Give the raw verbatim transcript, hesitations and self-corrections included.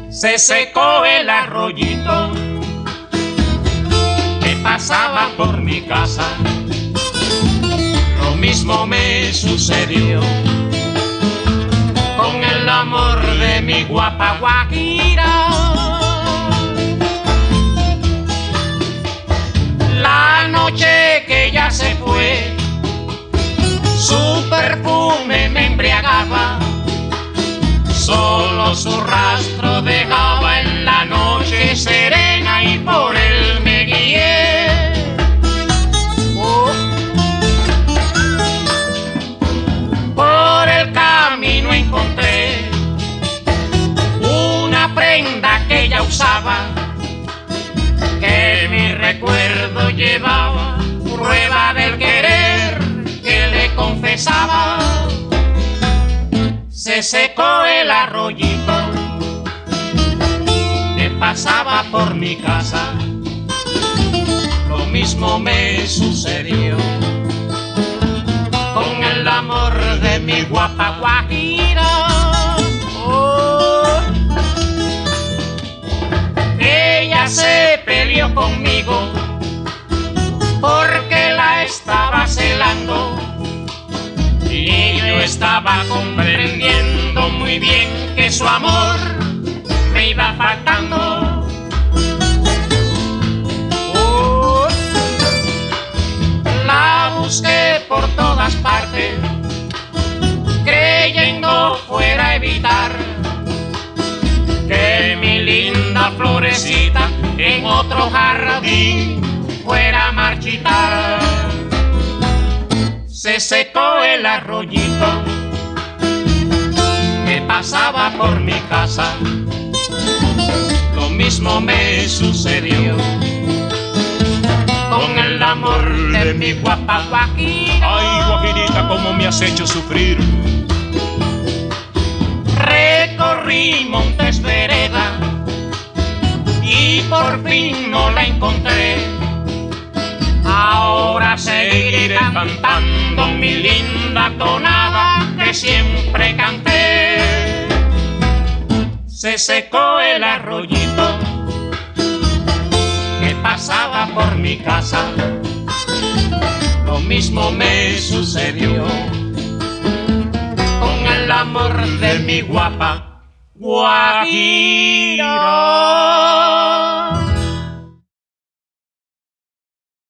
Se secó el arroyito que pasaba por mi casa. Lo mismo me sucedió con el amor de mi guapa guajira. La noche que ya se fue, su perfume me embriagaba, solo su rastro dejaba en la noche serena y por él me guié. Oh. Por el camino encontré una prenda que ella usaba, que mi recuerdo llevaba, prueba del querer que le confesaba. Se secó el arroyito que pasaba por mi casa. Lo mismo me sucedió con el amor de mi guapa guajira. Oh. Ella se peleó conmigo porque la estaba celando, y yo estaba comprendiendo muy bien que su amor me iba faltando. Oh, la busqué por todas partes, creyendo fuera a evitar que mi linda florecita en otro jardín fuera a marchitar. Se secó el arroyito que pasaba por mi casa. Lo mismo me sucedió con el amor de mi guapa guajira. Ay, guajirita, cómo me has hecho sufrir. Recorrí montes, vereda, y por fin no la encontré. Ahora seguiré cantando mi linda tonada que siempre canté. Se secó el arroyito que pasaba por mi casa. Lo mismo me sucedió con el amor de mi guapa guajira.